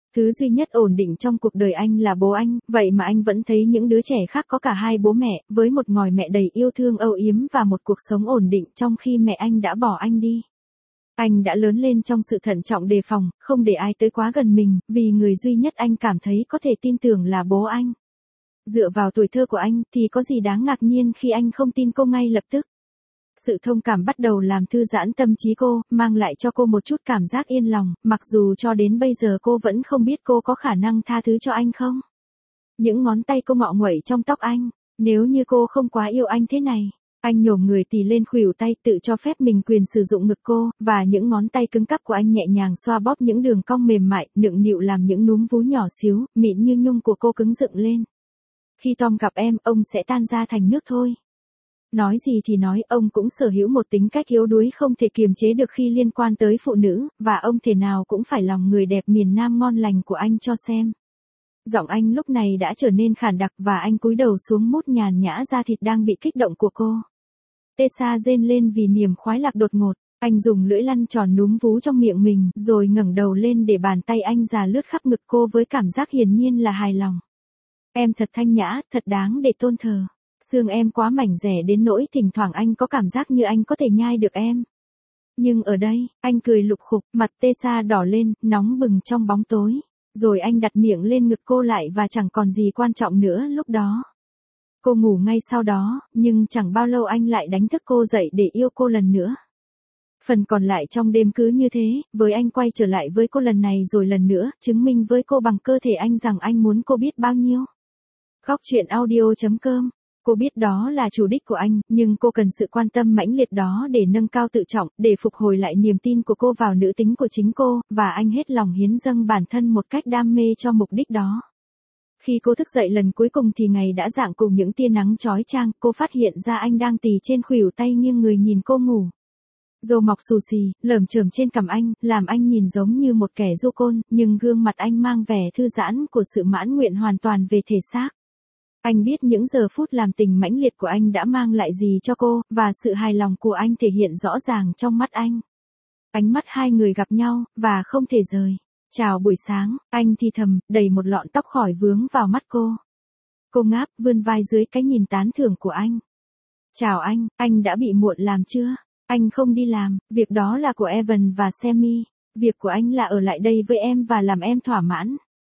A: Thứ duy nhất ổn định trong cuộc đời anh là bố anh, vậy mà anh vẫn thấy những đứa trẻ khác có cả hai bố mẹ, với một ngòi mẹ đầy yêu thương âu yếm và một cuộc sống ổn định trong khi mẹ anh đã bỏ anh đi. Anh đã lớn lên trong sự thận trọng đề phòng, không để ai tới quá gần mình, vì người duy nhất anh cảm thấy có thể tin tưởng là bố anh. Dựa vào tuổi thơ của anh thì có gì đáng ngạc nhiên khi anh không tin cô ngay lập tức. Sự thông cảm bắt đầu làm thư giãn tâm trí cô, mang lại cho cô một chút cảm giác yên lòng, mặc dù cho đến bây giờ cô vẫn không biết cô có khả năng tha thứ cho anh không. Những ngón tay cô ngọ nguậy trong tóc anh, nếu như cô không quá yêu anh thế này. Anh nhổm người tì lên khuỷu tay tự cho phép mình quyền sử dụng ngực cô, và những ngón tay cứng cáp của anh nhẹ nhàng xoa bóp những đường cong mềm mại, nựng nịu làm những núm vú nhỏ xíu, mịn như nhung của cô cứng dựng lên. Khi Tom gặp em, ông sẽ tan ra thành nước thôi. Nói gì thì nói, ông cũng sở hữu một tính cách yếu đuối không thể kiềm chế được khi liên quan tới phụ nữ, và ông thể nào cũng phải lòng người đẹp miền Nam ngon lành của anh cho xem. Giọng anh lúc này đã trở nên khản đặc và anh cúi đầu xuống mút nhàn nhã da thịt đang bị kích động của cô. Tessa rên lên vì niềm khoái lạc đột ngột, anh dùng lưỡi lăn tròn núm vú trong miệng mình, rồi ngẩng đầu lên để bàn tay anh già lướt khắp ngực cô với cảm giác hiển nhiên là hài lòng. Em thật thanh nhã, thật đáng để tôn thờ. Xương em quá mảnh dẻ đến nỗi thỉnh thoảng anh có cảm giác như anh có thể nhai được em. Nhưng ở đây, anh cười lục khục, mặt Tessa đỏ lên, nóng bừng trong bóng tối. Rồi anh đặt miệng lên ngực cô lại và chẳng còn gì quan trọng nữa lúc đó. Cô ngủ ngay sau đó, nhưng chẳng bao lâu anh lại đánh thức cô dậy để yêu cô lần nữa. Phần còn lại trong đêm cứ như thế, với anh quay trở lại với cô lần này rồi lần nữa, chứng minh với cô bằng cơ thể anh rằng anh muốn cô biết bao nhiêu. Góc truyện audio chấm com. Cô biết đó là chủ đích của anh, nhưng cô cần sự quan tâm mãnh liệt đó để nâng cao tự trọng, để phục hồi lại niềm tin của cô vào nữ tính của chính cô, và anh hết lòng hiến dâng bản thân một cách đam mê cho mục đích đó. Khi cô thức dậy lần cuối cùng thì ngày đã rạng cùng những tia nắng chói chang, cô phát hiện ra anh đang tì trên khuỷu tay nghiêng người nhìn cô ngủ. Râu mọc xù xì, lởm chởm trên cằm anh, làm anh nhìn giống như một kẻ du côn, nhưng gương mặt anh mang vẻ thư giãn của sự mãn nguyện hoàn toàn về thể xác. Anh biết những giờ phút làm tình mãnh liệt của anh đã mang lại gì cho cô, và sự hài lòng của anh thể hiện rõ ràng trong mắt anh. Ánh mắt hai người gặp nhau, và không thể rời. Chào buổi sáng, anh thì thầm, đẩy một lọn tóc khỏi vướng vào mắt cô. Cô ngáp, vươn vai dưới cái nhìn tán thưởng của anh. Chào anh, anh đã bị muộn làm chưa? Anh không đi làm, việc đó là của Evan và Sammy. Việc của anh là ở lại đây với em và làm em thỏa mãn.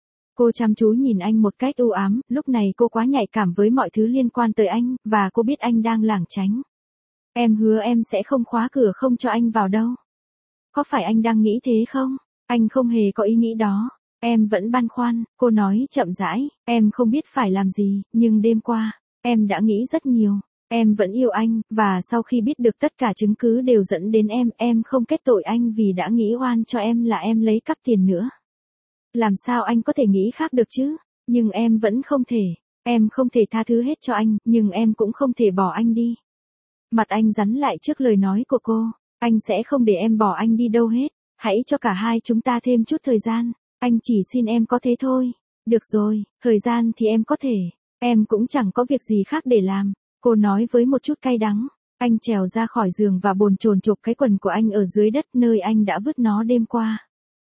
A: Cô chăm chú nhìn anh một cách u ám, lúc này cô quá nhạy cảm với mọi thứ liên quan tới anh, và cô biết anh đang lảng tránh. Em hứa em sẽ không khóa cửa không cho anh vào đâu. Có phải anh đang nghĩ thế không? Anh không hề có ý nghĩ đó. Em vẫn băn khoăn, cô nói chậm rãi, em không biết phải làm gì, nhưng đêm qua, em đã nghĩ rất nhiều. Em vẫn yêu anh, và sau khi biết được tất cả chứng cứ đều dẫn đến em, em không kết tội anh vì đã nghĩ oan cho em là em lấy cắp tiền nữa. Làm sao anh có thể nghĩ khác được chứ? Nhưng em vẫn không thể. Em không thể tha thứ hết cho anh, nhưng em cũng không thể bỏ anh đi. Mặt anh rắn lại trước lời nói của cô. Anh sẽ không để em bỏ anh đi đâu hết. Hãy cho cả hai chúng ta thêm chút thời gian. Anh chỉ xin em có thế thôi. Được rồi, thời gian thì em có thể. Em cũng chẳng có việc gì khác để làm. Cô nói với một chút cay đắng. Anh trèo ra khỏi giường và bồn chồn chộp cái quần của anh ở dưới đất nơi anh đã vứt nó đêm qua.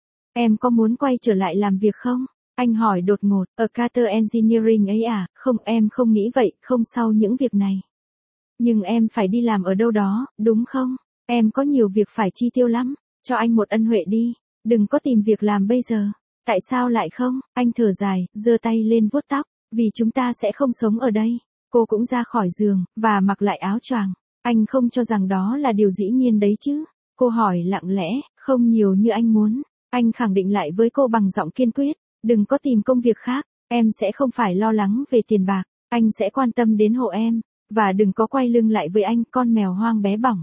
A: Em có muốn quay trở lại làm việc không? Anh hỏi đột ngột, ở Carter Engineering ấy à? Không, em không nghĩ vậy, không sau những việc này. Nhưng em phải đi làm ở đâu đó, đúng không? Em có nhiều việc phải chi tiêu lắm. Cho anh một ân huệ đi. Đừng có tìm việc làm bây giờ. Tại sao lại không? Anh thở dài, giơ tay lên vuốt tóc. Vì chúng ta sẽ không sống ở đây. Cô cũng ra khỏi giường, và mặc lại áo choàng. Anh không cho rằng đó là điều dĩ nhiên đấy chứ. Cô hỏi lặng lẽ, không nhiều như anh muốn. Anh khẳng định lại với cô bằng giọng kiên quyết. Đừng có tìm công việc khác. Em sẽ không phải lo lắng về tiền bạc. Anh sẽ quan tâm đến hộ em. Và đừng có quay lưng lại với anh, con mèo hoang bé bỏng.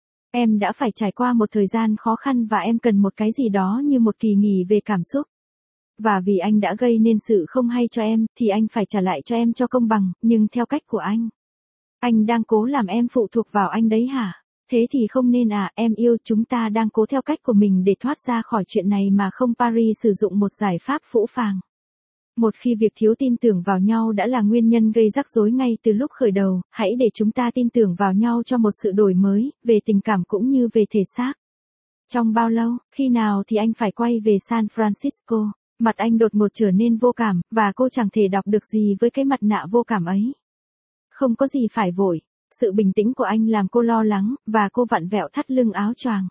A: Em đã phải trải qua một thời gian khó khăn và em cần một cái gì đó như một kỳ nghỉ về cảm xúc. Và vì anh đã gây nên sự không hay cho em, thì anh phải trả lại cho em cho công bằng, nhưng theo cách của anh. Anh đang cố làm em phụ thuộc vào anh đấy hả? Thế thì không nên à, em yêu, chúng ta đang cố theo cách của mình để thoát ra khỏi chuyện này mà không Paris sử dụng một giải pháp phũ phàng. Một khi việc thiếu tin tưởng vào nhau đã là nguyên nhân gây rắc rối ngay từ lúc khởi đầu, hãy để chúng ta tin tưởng vào nhau cho một sự đổi mới, về tình cảm cũng như về thể xác. Trong bao lâu, khi nào thì anh phải quay về San Francisco? mặt anh đột ngột trở nên vô cảm, và cô chẳng thể đọc được gì với cái mặt nạ vô cảm ấy. Không có gì phải vội. Sự bình tĩnh của anh làm cô lo lắng, và cô vặn vẹo thắt lưng áo choàng.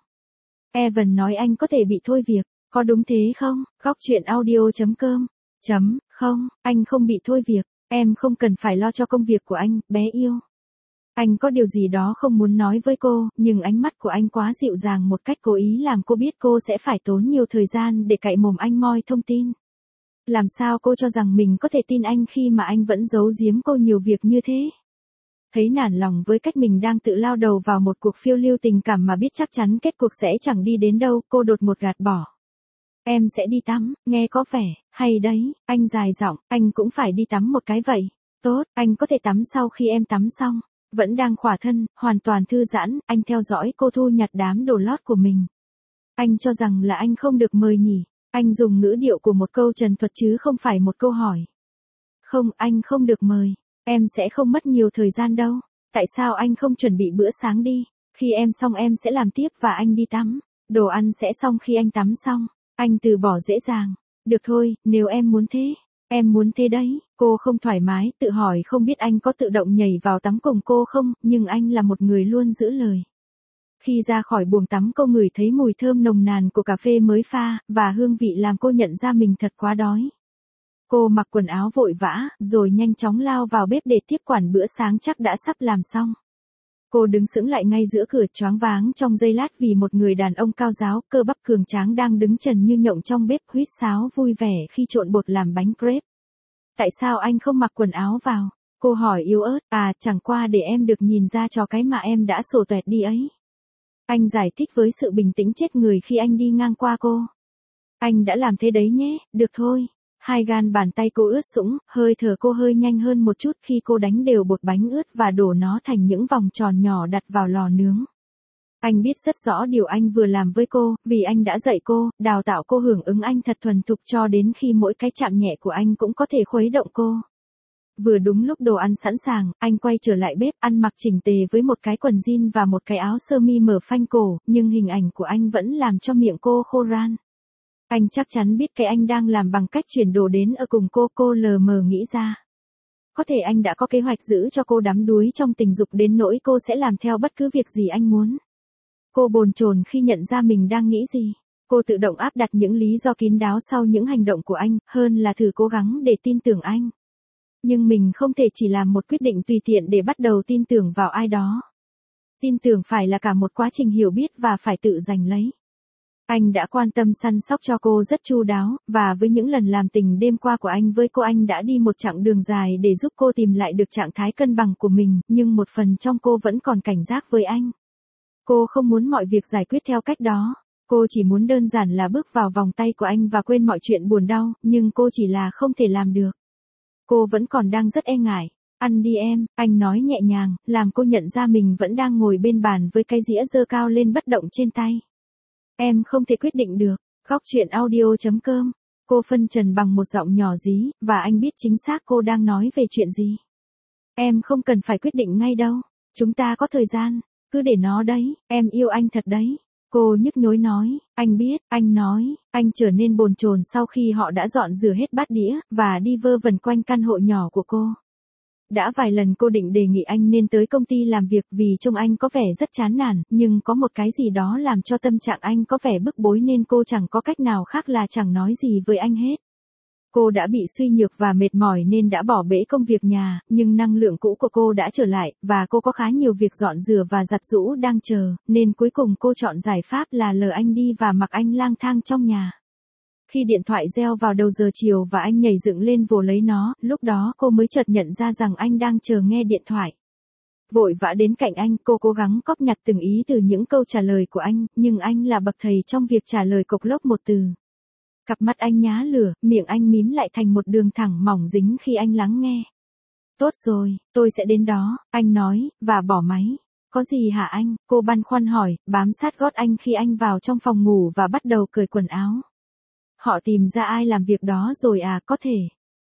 A: Evan nói anh có thể bị thôi việc, có đúng thế không? Góc chuyện audio chấm com. Chấm, không, anh không bị thôi việc, em không cần phải lo cho công việc của anh, bé yêu. Anh có điều gì đó không muốn nói với cô, nhưng ánh mắt của anh quá dịu dàng một cách cố ý làm cô biết cô sẽ phải tốn nhiều thời gian để cạy mồm anh moi thông tin. Làm sao cô cho rằng mình có thể tin anh khi mà anh vẫn giấu giếm cô nhiều việc như thế? Thấy nản lòng với cách mình đang tự lao đầu vào một cuộc phiêu lưu tình cảm mà biết chắc chắn kết cuộc sẽ chẳng đi đến đâu, cô đột ngột gạt bỏ. Em sẽ đi tắm, nghe có vẻ, hay đấy, anh dài giọng, anh cũng phải đi tắm một cái vậy. Tốt, anh có thể tắm sau khi em tắm xong. Vẫn đang khỏa thân, hoàn toàn thư giãn, anh theo dõi cô thu nhặt đám đồ lót của mình. Anh cho rằng là anh không được mời nhỉ. Anh dùng ngữ điệu của một câu trần thuật chứ không phải một câu hỏi. Không, anh không được mời. Em sẽ không mất nhiều thời gian đâu. Tại sao anh không chuẩn bị bữa sáng đi? Khi em xong em sẽ làm tiếp và anh đi tắm. Đồ ăn sẽ xong khi anh tắm xong. Anh từ bỏ dễ dàng. Được thôi, nếu em muốn thế. Em muốn thế đấy. Cô không thoải mái, tự hỏi không biết anh có tự động nhảy vào tắm cùng cô không, nhưng anh là một người luôn giữ lời. Khi ra khỏi buồng tắm cô ngửi thấy mùi thơm nồng nàn của cà phê mới pha, và hương vị làm cô nhận ra mình thật quá đói. Cô mặc quần áo vội vã, rồi nhanh chóng lao vào bếp để tiếp quản bữa sáng chắc đã sắp làm xong. Cô đứng sững lại ngay giữa cửa choáng váng trong giây lát vì một người đàn ông cao ráo, cơ bắp cường tráng đang đứng trần như nhộng trong bếp huýt sáo vui vẻ khi trộn bột làm bánh crepe. Tại sao anh không mặc quần áo vào? Cô hỏi yếu ớt, à chẳng qua để em được nhìn ra cho cái mà em đã sổ tuẹt đi ấy. Anh giải thích với sự bình tĩnh chết người khi anh đi ngang qua cô. Anh đã làm thế đấy nhé, được thôi. Hai gan bàn tay cô ướt sũng, hơi thở cô hơi nhanh hơn một chút khi cô đánh đều bột bánh ướt và đổ nó thành những vòng tròn nhỏ đặt vào lò nướng. Anh biết rất rõ điều anh vừa làm với cô, vì anh đã dạy cô, đào tạo cô hưởng ứng anh thật thuần thục cho đến khi mỗi cái chạm nhẹ của anh cũng có thể khuấy động cô. Vừa đúng lúc đồ ăn sẵn sàng, anh quay trở lại bếp ăn mặc chỉnh tề với một cái quần jean và một cái áo sơ mi mở phanh cổ, nhưng hình ảnh của anh vẫn làm cho miệng cô khô ran. Anh chắc chắn biết cái anh đang làm bằng cách chuyển đồ đến ở cùng cô, cô lờ mờ nghĩ ra. Có thể anh đã có kế hoạch giữ cho cô đắm đuối trong tình dục đến nỗi cô sẽ làm theo bất cứ việc gì anh muốn. Cô bồn chồn khi nhận ra mình đang nghĩ gì. Cô tự động áp đặt những lý do kín đáo sau những hành động của anh, hơn là thử cố gắng để tin tưởng anh. Nhưng mình không thể chỉ làm một quyết định tùy tiện để bắt đầu tin tưởng vào ai đó. Tin tưởng phải là cả một quá trình hiểu biết và phải tự giành lấy. Anh đã quan tâm săn sóc cho cô rất chu đáo, và với những lần làm tình đêm qua của anh với cô anh đã đi một chặng đường dài để giúp cô tìm lại được trạng thái cân bằng của mình, nhưng một phần trong cô vẫn còn cảnh giác với anh. Cô không muốn mọi việc giải quyết theo cách đó. Cô chỉ muốn đơn giản là bước vào vòng tay của anh và quên mọi chuyện buồn đau, nhưng cô chỉ là không thể làm được. Cô vẫn còn đang rất e ngại. Ăn đi em, anh nói nhẹ nhàng, làm cô nhận ra mình vẫn đang ngồi bên bàn với cái dĩa giơ cao lên bất động trên tay. Em không thể quyết định được. Góc chuyện audio chấm com. Cô phân trần bằng một giọng nhỏ dí, và anh biết chính xác cô đang nói về chuyện gì. Em không cần phải quyết định ngay đâu. Chúng ta có thời gian. Cứ để nó đấy, em yêu anh thật đấy. Cô nhức nhối nói, anh biết, anh nói, anh trở nên bồn chồn sau khi họ đã dọn rửa hết bát đĩa, và đi vơ vẩn quanh căn hộ nhỏ của cô. Đã vài lần cô định đề nghị anh nên tới công ty làm việc vì trông anh có vẻ rất chán nản, nhưng có một cái gì đó làm cho tâm trạng anh có vẻ bức bối nên cô chẳng có cách nào khác là chẳng nói gì với anh hết. Cô đã bị suy nhược và mệt mỏi nên đã bỏ bễ công việc nhà, nhưng năng lượng cũ của cô đã trở lại, và cô có khá nhiều việc dọn rửa và giặt giũ đang chờ, nên cuối cùng cô chọn giải pháp là lờ anh đi và mặc anh lang thang trong nhà. Khi điện thoại reo vào đầu giờ chiều và anh nhảy dựng lên vồ lấy nó, lúc đó cô mới chợt nhận ra rằng anh đang chờ nghe điện thoại. Vội vã đến cạnh anh, cô cố gắng cóp nhặt từng ý từ những câu trả lời của anh, nhưng anh là bậc thầy trong việc trả lời cộc lốc một từ. Cặp mắt anh nhá lửa, miệng anh mím lại thành một đường thẳng mỏng dính khi anh lắng nghe. Tốt rồi, tôi sẽ đến đó, anh nói, và bỏ máy. Có gì hả anh? Cô băn khoăn hỏi, bám sát gót anh khi anh vào trong phòng ngủ và bắt đầu cởi quần áo. Họ tìm ra ai làm việc đó rồi à, có thể.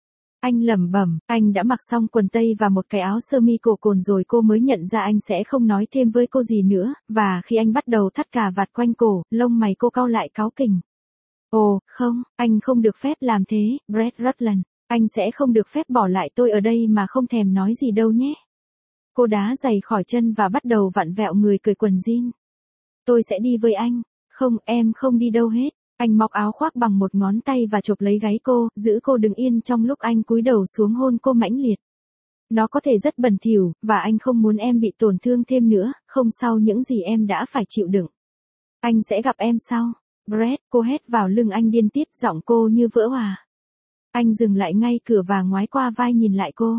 A: Anh lẩm bẩm, anh đã mặc xong quần tây và một cái áo sơ mi cổ cồn rồi cô mới nhận ra anh sẽ không nói thêm với cô gì nữa, và khi anh bắt đầu thắt cà vạt quanh cổ, lông mày cô cau lại cáu kỉnh. Ồ, không, anh không được phép làm thế, Brett Rutland. Anh sẽ không được phép bỏ lại tôi ở đây mà không thèm nói gì đâu nhé. Cô đá giày khỏi chân và bắt đầu vặn vẹo người cởi quần jean. Tôi sẽ đi với anh. Không, em không đi đâu hết. Anh móc áo khoác bằng một ngón tay và chộp lấy gáy cô, giữ cô đứng yên trong lúc anh cúi đầu xuống hôn cô mãnh liệt. Nó có thể rất bẩn thỉu, và anh không muốn em bị tổn thương thêm nữa, không sau những gì em đã phải chịu đựng. Anh sẽ gặp em sau. Brett, cô hét vào lưng anh điên tiết, giọng cô như vỡ òa. Anh dừng lại ngay cửa và ngoái qua vai nhìn lại cô.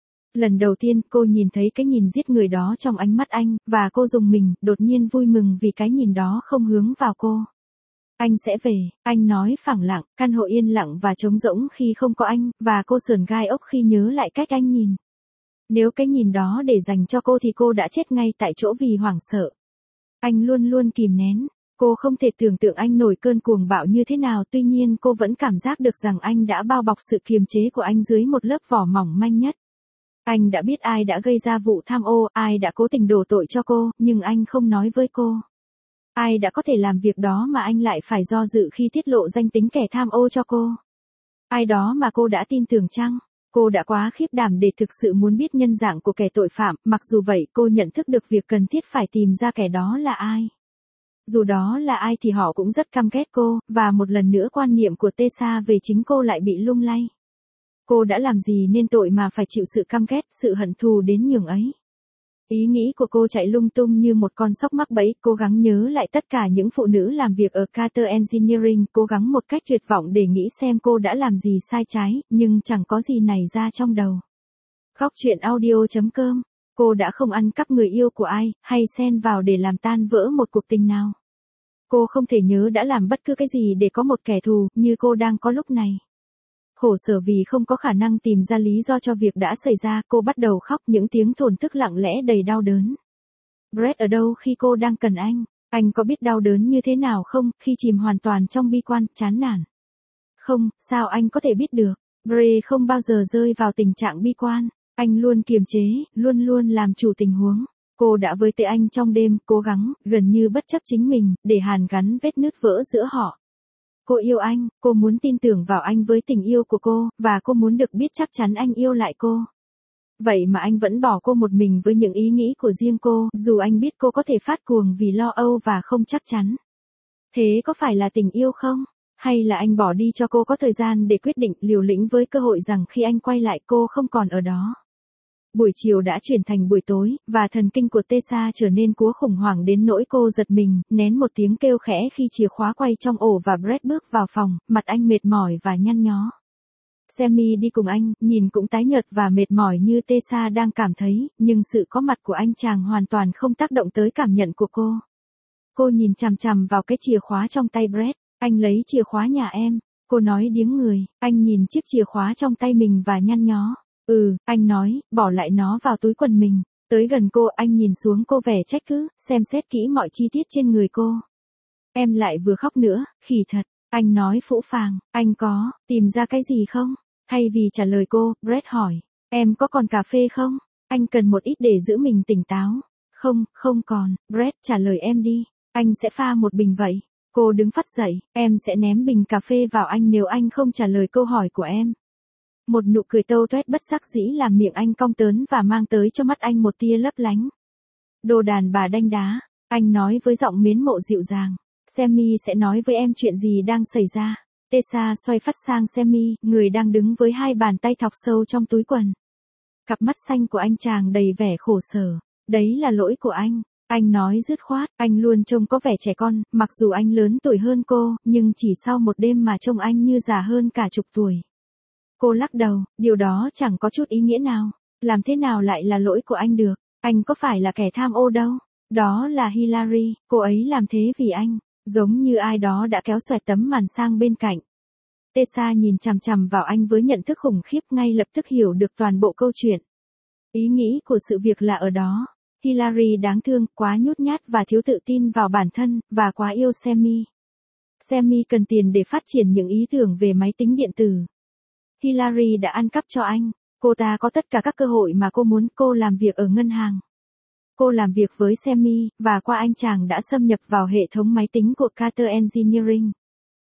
A: Lần đầu tiên cô nhìn thấy cái nhìn giết người đó trong ánh mắt anh, và cô rùng mình, đột nhiên vui mừng vì cái nhìn đó không hướng vào cô. Anh sẽ về, anh nói phẳng lặng, căn hộ yên lặng và trống rỗng khi không có anh, và cô sườn gai ốc khi nhớ lại cách anh nhìn. Nếu cái nhìn đó để dành cho cô thì cô đã chết ngay tại chỗ vì hoảng sợ. Anh luôn luôn kìm nén. Cô không thể tưởng tượng anh nổi cơn cuồng bạo như thế nào, tuy nhiên cô vẫn cảm giác được rằng anh đã bao bọc sự kiềm chế của anh dưới một lớp vỏ mỏng manh nhất. Anh đã biết ai đã gây ra vụ tham ô, ai đã cố tình đổ tội cho cô, nhưng anh không nói với cô. Ai đã có thể làm việc đó mà anh lại phải do dự khi tiết lộ danh tính kẻ tham ô cho cô? Ai đó mà cô đã tin tưởng chăng? Cô đã quá khiếp đảm để thực sự muốn biết nhân dạng của kẻ tội phạm, mặc dù vậy cô nhận thức được việc cần thiết phải tìm ra kẻ đó là ai. Dù đó là ai thì họ cũng rất căm ghét cô, và một lần nữa quan niệm của Tessa về chính cô lại bị lung lay. Cô đã làm gì nên tội mà phải chịu sự căm ghét, sự hận thù đến nhường ấy? Ý nghĩ của cô chạy lung tung như một con sóc mắc bẫy, cố gắng nhớ lại tất cả những phụ nữ làm việc ở Carter Engineering, cố gắng một cách tuyệt vọng để nghĩ xem cô đã làm gì sai trái, nhưng chẳng có gì nảy ra trong đầu. Khóc chuyện audio chấm com. Cô đã không ăn cắp người yêu của ai, hay xen vào để làm tan vỡ một cuộc tình nào. Cô không thể nhớ đã làm bất cứ cái gì để có một kẻ thù, như cô đang có lúc này. Khổ sở vì không có khả năng tìm ra lý do cho việc đã xảy ra, cô bắt đầu khóc những tiếng thổn thức lặng lẽ đầy đau đớn. Brett ở đâu khi cô đang cần anh? Anh có biết đau đớn như thế nào không, khi chìm hoàn toàn trong bi quan, chán nản? Không, sao anh có thể biết được? Brett không bao giờ rơi vào tình trạng bi quan. Anh luôn kiềm chế, luôn luôn làm chủ tình huống. Cô đã với tới anh trong đêm, cố gắng, gần như bất chấp chính mình, để hàn gắn vết nứt vỡ giữa họ. Cô yêu anh, cô muốn tin tưởng vào anh với tình yêu của cô, và cô muốn được biết chắc chắn anh yêu lại cô. Vậy mà anh vẫn bỏ cô một mình với những ý nghĩ của riêng cô, dù anh biết cô có thể phát cuồng vì lo âu và không chắc chắn. Thế có phải là tình yêu không? Hay là anh bỏ đi cho cô có thời gian để quyết định, liều lĩnh với cơ hội rằng khi anh quay lại cô không còn ở đó? Buổi chiều đã chuyển thành buổi tối, và thần kinh của Tessa trở nên cúa khủng hoảng đến nỗi cô giật mình, nén một tiếng kêu khẽ khi chìa khóa quay trong ổ và Brett bước vào phòng, mặt anh mệt mỏi và nhăn nhó. Sammy đi cùng anh, nhìn cũng tái nhợt và mệt mỏi như Tessa đang cảm thấy, nhưng sự có mặt của anh chàng hoàn toàn không tác động tới cảm nhận của cô. Cô nhìn chằm chằm vào cái chìa khóa trong tay Brett. Anh lấy chìa khóa nhà em. Cô nói điếng người, anh nhìn chiếc chìa khóa trong tay mình và nhăn nhó. Ừ, anh nói, bỏ lại nó vào túi quần mình. Tới gần cô, anh nhìn xuống cô vẻ trách cứ, xem xét kỹ mọi chi tiết trên người cô. Em lại vừa khóc nữa, khỉ thật. Anh nói phũ phàng, anh có, tìm ra cái gì không? Thay vì trả lời cô, Brett hỏi, em có còn cà phê không? Anh cần một ít để giữ mình tỉnh táo. Không, không còn, Brett trả lời em đi. Anh sẽ pha một bình vậy. Cô đứng phắt dậy, em sẽ ném bình cà phê vào anh nếu anh không trả lời câu hỏi của em. Một nụ cười tâu toét bất đắc dĩ làm miệng anh cong tớn và mang tới cho mắt anh một tia lấp lánh. Đồ đàn bà đanh đá, anh nói với giọng mến mộ dịu dàng. Sammy sẽ nói với em chuyện gì đang xảy ra. Tessa xoay phát sang Sammy, người đang đứng với hai bàn tay thọc sâu trong túi quần. Cặp mắt xanh của anh chàng đầy vẻ khổ sở. Đấy là lỗi của anh. Anh nói dứt khoát, anh luôn trông có vẻ trẻ con, mặc dù anh lớn tuổi hơn cô, nhưng chỉ sau một đêm mà trông anh như già hơn cả chục tuổi. Cô lắc đầu, điều đó chẳng có chút ý nghĩa nào. Làm thế nào lại là lỗi của anh được? Anh có phải là kẻ tham ô đâu. Đó là Hillary, cô ấy làm thế vì anh. Giống như ai đó đã kéo xoẹt tấm màn sang bên cạnh. Tessa nhìn chằm chằm vào anh với nhận thức khủng khiếp, ngay lập tức hiểu được toàn bộ câu chuyện. Ý nghĩ của sự việc là ở đó. Hillary đáng thương, quá nhút nhát và thiếu tự tin vào bản thân, và quá yêu Sammy. Sammy cần tiền để phát triển những ý tưởng về máy tính điện tử. Hillary đã ăn cắp cho anh. Cô ta có tất cả các cơ hội mà cô muốn. Cô làm việc ở ngân hàng. Cô làm việc với Sammy, và qua anh chàng đã xâm nhập vào hệ thống máy tính của Carter Engineering.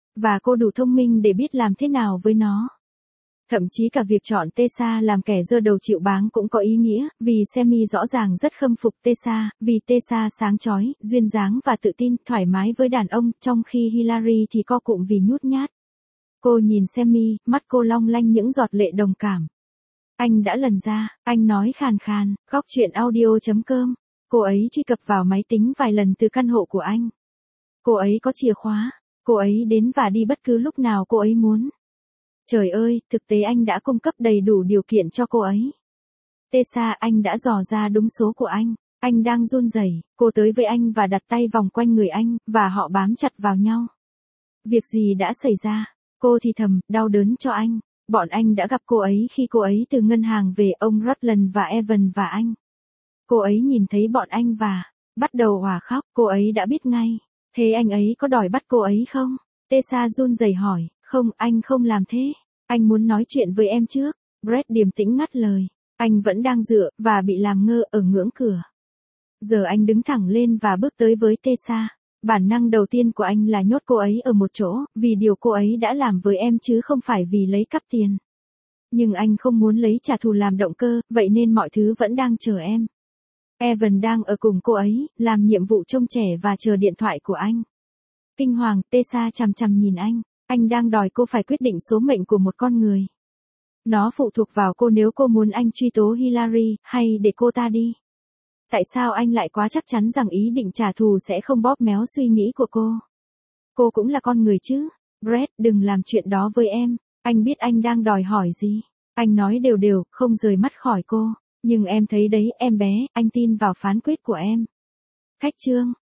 A: và cô đủ thông minh để biết làm thế nào với nó. Thậm chí cả việc chọn Tessa làm kẻ giơ đầu chịu báng cũng có ý nghĩa, vì Sammy rõ ràng rất khâm phục Tessa, vì Tessa sáng chói, duyên dáng và tự tin, thoải mái với đàn ông, trong khi Hillary thì co cụm vì nhút nhát. Cô nhìn Sammy, mắt cô long lanh những giọt lệ đồng cảm. Anh đã lần ra, anh nói khàn khàn, góc chuyện audio chấm com. Cô ấy truy cập vào máy tính vài lần từ căn hộ của anh. Cô ấy có chìa khóa, cô ấy đến và đi bất cứ lúc nào cô ấy muốn. Trời ơi, thực tế anh đã cung cấp đầy đủ điều kiện cho cô ấy. Tessa, anh đã dò ra đúng số của anh. Anh đang run rẩy, cô tới với anh và đặt tay vòng quanh người anh, và họ bám chặt vào nhau. Việc gì đã xảy ra? Cô thì thầm, đau đớn cho anh. Bọn anh đã gặp cô ấy khi cô ấy từ ngân hàng về, ông Rutland và Evan và anh. Cô ấy nhìn thấy bọn anh và bắt đầu òa khóc, cô ấy đã biết ngay. Thế anh ấy có đòi bắt cô ấy không? Tessa run rẩy hỏi, không, anh không làm thế. Anh muốn nói chuyện với em trước. Brett điềm tĩnh ngắt lời. Anh vẫn đang dựa, và bị làm ngơ ở ngưỡng cửa. Giờ anh đứng thẳng lên và bước tới với Tessa. Bản năng đầu tiên của anh là nhốt cô ấy ở một chỗ, vì điều cô ấy đã làm với em chứ không phải vì lấy cắp tiền. Nhưng anh không muốn lấy trả thù làm động cơ, vậy nên mọi thứ vẫn đang chờ em. Evan đang ở cùng cô ấy, làm nhiệm vụ trông trẻ và chờ điện thoại của anh. Kinh hoàng, Tessa chằm chằm nhìn anh. Anh đang đòi cô phải quyết định số mệnh của một con người. Nó phụ thuộc vào cô nếu cô muốn anh truy tố Hillary, hay để cô ta đi. Tại sao anh lại quá chắc chắn rằng ý định trả thù sẽ không bóp méo suy nghĩ của cô? Cô cũng là con người chứ. Brett, đừng làm chuyện đó với em. Anh biết anh đang đòi hỏi gì. Anh nói đều đều, không rời mắt khỏi cô. Nhưng em thấy đấy, em bé, anh tin vào phán quyết của em. Khách chương.